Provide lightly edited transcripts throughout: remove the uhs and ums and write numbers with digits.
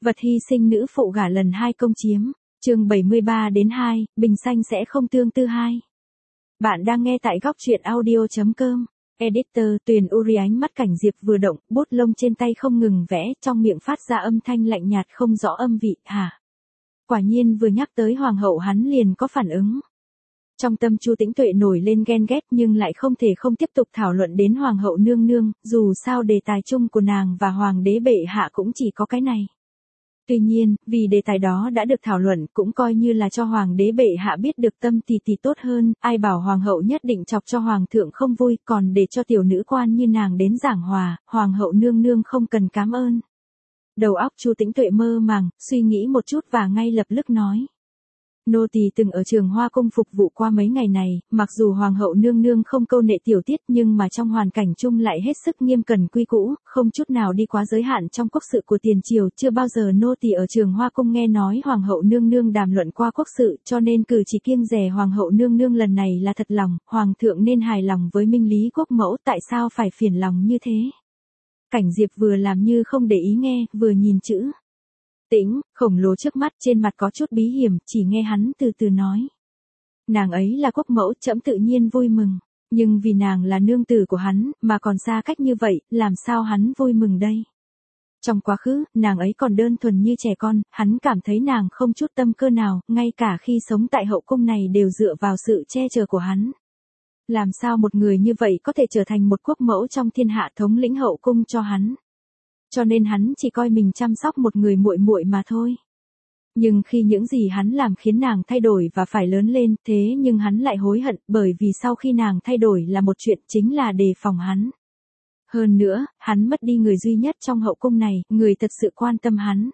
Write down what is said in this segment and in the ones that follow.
Vật hy sinh nữ phụ gả lần 2 công chiếm. Chương 73-2, Bình Xanh sẽ không tương tư 2. Bạn đang nghe tại góc truyện audio.com. Editor Tuyền Uri. Ánh mắt Cảnh Diệp vừa động, bút lông trên tay không ngừng vẽ, trong miệng phát ra âm thanh lạnh nhạt không rõ âm vị. Hả? Quả nhiên vừa nhắc tới hoàng hậu hắn liền có phản ứng. Trong tâm Chu Tĩnh Tuệ nổi lên ghen ghét nhưng lại không thể không tiếp tục thảo luận đến hoàng hậu nương nương, dù sao đề tài chung của nàng và hoàng đế bệ hạ cũng chỉ có cái này. Tuy nhiên, vì đề tài đó đã được thảo luận cũng coi như là cho hoàng đế bệ hạ biết được tâm thì tốt hơn, ai bảo hoàng hậu nhất định chọc cho hoàng thượng không vui, còn để cho tiểu nữ quan như nàng đến giảng hòa, hoàng hậu nương nương không cần cảm ơn. Đầu óc Chu Tĩnh Tuệ mơ màng, suy nghĩ một chút và ngay lập tức nói. Nô tỳ từng ở Trường Hoa cung phục vụ qua mấy ngày này, mặc dù hoàng hậu nương nương không câu nệ tiểu tiết nhưng mà trong hoàn cảnh chung lại hết sức nghiêm cẩn quy cũ, không chút nào đi quá giới hạn trong quốc sự của tiền triều, chưa bao giờ nô tỳ ở Trường Hoa cung nghe nói hoàng hậu nương nương đàm luận qua quốc sự, cho nên cử chỉ kiêng dè hoàng hậu nương nương lần này là thật lòng, hoàng thượng nên hài lòng với minh lý quốc mẫu, tại sao phải phiền lòng như thế? Cảnh Diệp vừa làm như không để ý nghe, vừa nhìn chữ Tĩnh, khổng lồ trước mắt, trên mặt có chút bí hiểm, chỉ nghe hắn từ từ nói. Nàng ấy là quốc mẫu, trẫm tự nhiên vui mừng, nhưng vì nàng là nương tử của hắn, mà còn xa cách như vậy, làm sao hắn vui mừng đây? Trong quá khứ, nàng ấy còn đơn thuần như trẻ con, hắn cảm thấy nàng không chút tâm cơ nào, ngay cả khi sống tại hậu cung này đều dựa vào sự che chở của hắn. Làm sao một người như vậy có thể trở thành một quốc mẫu trong thiên hạ, thống lĩnh hậu cung cho hắn? Cho nên hắn chỉ coi mình chăm sóc một người muội muội mà thôi. Nhưng khi những gì hắn làm khiến nàng thay đổi và phải lớn lên, thế nhưng hắn lại hối hận, bởi vì sau khi nàng thay đổi là một chuyện, chính là đề phòng hắn. Hơn nữa, hắn mất đi người duy nhất trong hậu cung này, người thật sự quan tâm hắn.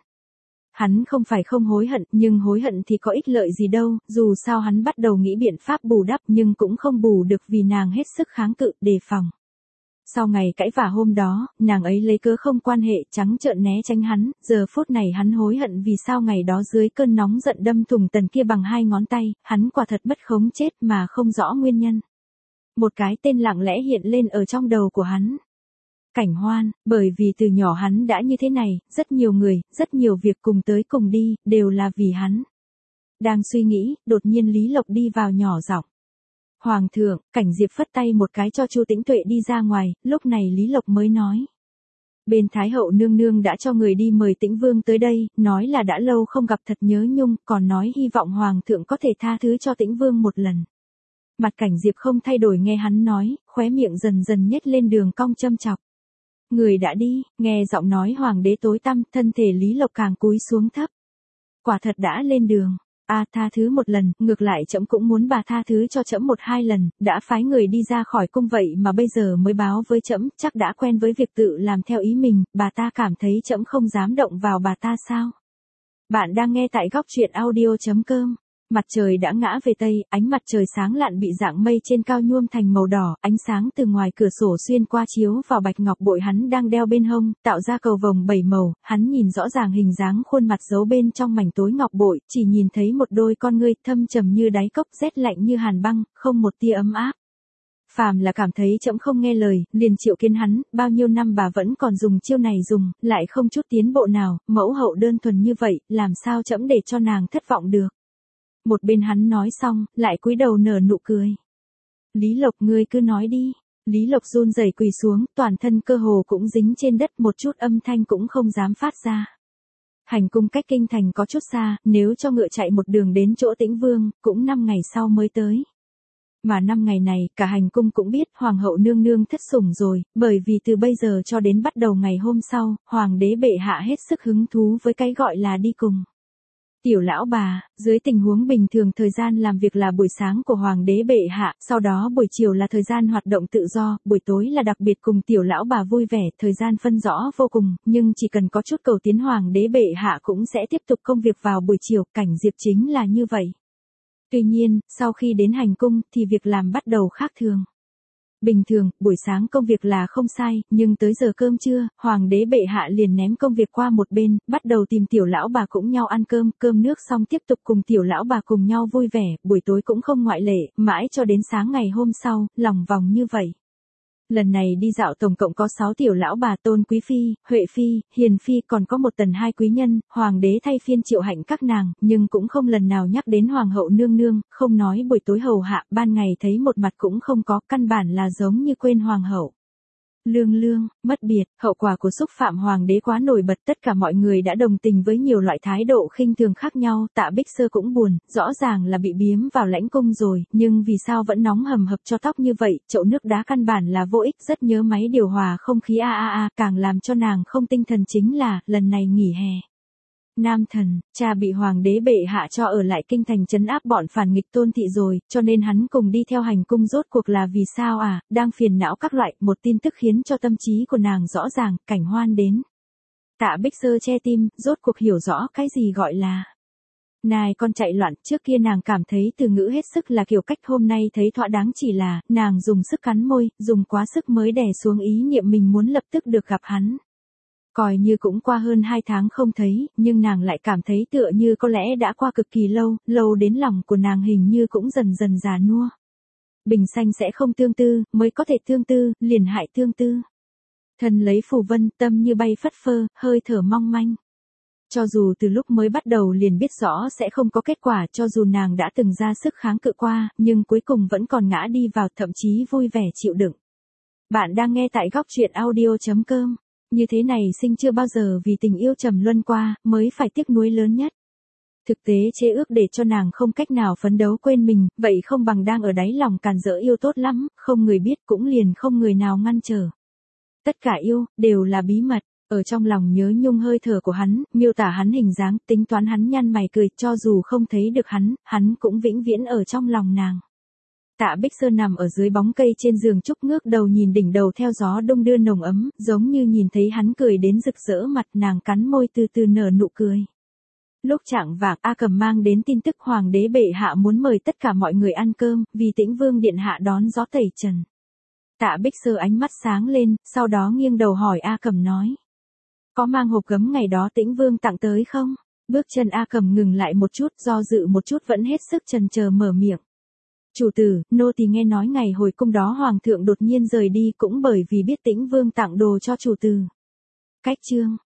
Hắn không phải không hối hận, nhưng hối hận thì có ích lợi gì đâu, dù sao hắn bắt đầu nghĩ biện pháp bù đắp nhưng cũng không bù được vì nàng hết sức kháng cự, đề phòng. Sau ngày cãi vả hôm đó, nàng ấy lấy cớ không quan hệ, trắng trợn né tránh hắn, giờ phút này hắn hối hận vì sao ngày đó dưới cơn nóng giận đâm thủng tần kia bằng 2 ngón tay, hắn quả thật mất khống chết mà không rõ nguyên nhân. Một cái tên lặng lẽ hiện lên ở trong đầu của hắn. Cảnh Hoan, bởi vì từ nhỏ hắn đã như thế này, rất nhiều người, rất nhiều việc cùng tới cùng đi, đều là vì hắn. Đang suy nghĩ, đột nhiên Lý Lộc đi vào nhỏ giọng. Hoàng thượng, Cảnh Diệp phất tay một cái cho Chu Tĩnh Tuệ đi ra ngoài, lúc này Lý Lộc mới nói. Bên Thái hậu nương nương đã cho người đi mời Tĩnh Vương tới đây, nói là đã lâu không gặp thật nhớ nhung, còn nói hy vọng Hoàng thượng có thể tha thứ cho Tĩnh Vương một lần. Mặt Cảnh Diệp không thay đổi nghe hắn nói, khóe miệng dần dần nhếch lên đường cong châm chọc. Người đã đi, nghe giọng nói hoàng đế tối tăm, thân thể Lý Lộc càng cúi xuống thấp. Quả thật đã lên đường. Tha thứ một lần, ngược lại trẫm cũng muốn bà tha thứ cho trẫm 1-2 lần, đã phái người đi ra khỏi cung vậy mà bây giờ mới báo với trẫm, chắc đã quen với việc tự làm theo ý mình, bà ta cảm thấy trẫm không dám động vào bà ta sao? Bạn đang nghe tại góc truyện audio.com. Mặt trời đã ngã về tây, ánh mặt trời sáng lạn bị dạng mây trên cao nhuộm thành màu đỏ, ánh sáng từ ngoài cửa sổ xuyên qua chiếu vào bạch ngọc bội hắn đang đeo bên hông, tạo ra cầu vồng 7 màu, hắn nhìn rõ ràng hình dáng khuôn mặt giấu bên trong mảnh tối ngọc bội, chỉ nhìn thấy một đôi con ngươi thâm trầm như đáy cốc, rét lạnh như hàn băng, không một tia ấm áp. Phàm là cảm thấy trẫm không nghe lời, liền triệu kiến hắn, bao nhiêu năm bà vẫn còn dùng chiêu này dùng, lại không chút tiến bộ nào, mẫu hậu đơn thuần như vậy, làm sao trẫm để cho nàng thất vọng được. Một bên hắn nói xong, lại cúi đầu nở nụ cười. Lý Lộc, ngươi cứ nói đi. Lý Lộc run rẩy quỳ xuống, toàn thân cơ hồ cũng dính trên đất, một chút âm thanh cũng không dám phát ra. Hành cung cách kinh thành có chút xa, nếu cho ngựa chạy một đường đến chỗ Tĩnh Vương, cũng 5 ngày sau mới tới. Mà 5 ngày này, cả hành cung cũng biết hoàng hậu nương nương thất sủng rồi, bởi vì từ bây giờ cho đến bắt đầu ngày hôm sau, hoàng đế bệ hạ hết sức hứng thú với cái gọi là đi cùng. Tiểu lão bà, dưới tình huống bình thường thời gian làm việc là buổi sáng của hoàng đế bệ hạ, sau đó buổi chiều là thời gian hoạt động tự do, buổi tối là đặc biệt cùng tiểu lão bà vui vẻ, thời gian phân rõ vô cùng, nhưng chỉ cần có chút cầu tiến hoàng đế bệ hạ cũng sẽ tiếp tục công việc vào buổi chiều, Cảnh Diệp chính là như vậy. Tuy nhiên, sau khi đến hành cung thì việc làm bắt đầu khác thường. Bình thường, buổi sáng công việc là không sai, nhưng tới giờ cơm trưa, hoàng đế bệ hạ liền ném công việc qua một bên, bắt đầu tìm tiểu lão bà cũng nhau ăn cơm, cơm nước xong tiếp tục cùng tiểu lão bà cùng nhau vui vẻ, buổi tối cũng không ngoại lệ, mãi cho đến sáng ngày hôm sau, lòng vòng như vậy. Lần này đi dạo tổng cộng có 6 tiểu lão bà Tôn Quý Phi, Huệ Phi, Hiền Phi còn có một tần hai quý nhân, hoàng đế thay phiên triệu hạnh các nàng, nhưng cũng không lần nào nhắc đến hoàng hậu nương nương, không nói buổi tối hầu hạ, ban ngày thấy một mặt cũng không có, căn bản là giống như quên hoàng hậu. Lương lương, mất biệt, hậu quả của xúc phạm hoàng đế quá nổi bật, tất cả mọi người đã đồng tình với nhiều loại thái độ khinh thường khác nhau, Tạ Bích Sơ cũng buồn, rõ ràng là bị biếm vào lãnh cung rồi, nhưng vì sao vẫn nóng hầm hập cho tóc như vậy, chậu nước đá căn bản là vô ích, rất nhớ máy điều hòa không khí càng làm cho nàng không tinh thần chính là, lần này nghỉ hè. Nam thần, cha bị hoàng đế bệ hạ cho ở lại kinh thành trấn áp bọn phản nghịch Tôn thị rồi, cho nên hắn cùng đi theo hành cung rốt cuộc là vì sao đang phiền não các loại, một tin tức khiến cho tâm trí của nàng rõ ràng, Cảnh Hoan đến. Tạ Bích Sơ che tim, rốt cuộc hiểu rõ cái gì gọi là nài con chạy loạn, trước kia nàng cảm thấy từ ngữ hết sức là kiểu cách, hôm nay thấy thỏa đáng chỉ là, nàng dùng sức cắn môi, dùng quá sức mới đè xuống ý niệm mình muốn lập tức được gặp hắn. Coi như cũng qua hơn 2 tháng không thấy, nhưng nàng lại cảm thấy tựa như có lẽ đã qua cực kỳ lâu, lâu đến lòng của nàng hình như cũng dần dần già nua. Bình xanh sẽ không tương tư, mới có thể tương tư, liền hại tương tư. Thân lấy phù vân, tâm như bay phất phơ, hơi thở mong manh. Cho dù từ lúc mới bắt đầu liền biết rõ sẽ không có kết quả, cho dù nàng đã từng ra sức kháng cự qua, nhưng cuối cùng vẫn còn ngã đi vào, thậm chí vui vẻ chịu đựng. Bạn đang nghe tại góc truyện audio.com. Như thế này sinh chưa bao giờ vì tình yêu trầm luân qua, mới phải tiếc nuối lớn nhất. Thực tế chế ước để cho nàng không cách nào phấn đấu quên mình, vậy không bằng đang ở đáy lòng càn rỡ yêu tốt lắm, không người biết cũng liền không người nào ngăn trở. Tất cả yêu, đều là bí mật, ở trong lòng nhớ nhung hơi thở của hắn, miêu tả hắn hình dáng, tính toán hắn nhăn mày cười, cho dù không thấy được hắn cũng vĩnh viễn ở trong lòng nàng. Tạ Bích Sơ nằm ở dưới bóng cây trên giường trúc ngước đầu nhìn đỉnh đầu theo gió đông đưa nồng ấm, giống như nhìn thấy hắn cười đến rực rỡ mặt, nàng cắn môi từ từ nở nụ cười. Lúc chạng vạng, A Cầm mang đến tin tức hoàng đế bệ hạ muốn mời tất cả mọi người ăn cơm, vì Tĩnh Vương điện hạ đón gió tẩy trần. Tạ Bích Sơ ánh mắt sáng lên, sau đó nghiêng đầu hỏi A Cầm nói. Có mang hộp gấm ngày đó Tĩnh Vương tặng tới không? Bước chân A Cầm ngừng lại một chút, do dự một chút vẫn hết sức chần chờ mở miệng. Chủ tử, nô tỳ nghe nói ngày hồi cung đó hoàng thượng đột nhiên rời đi cũng bởi vì biết Tĩnh Vương tặng đồ cho chủ tử. Cách chương,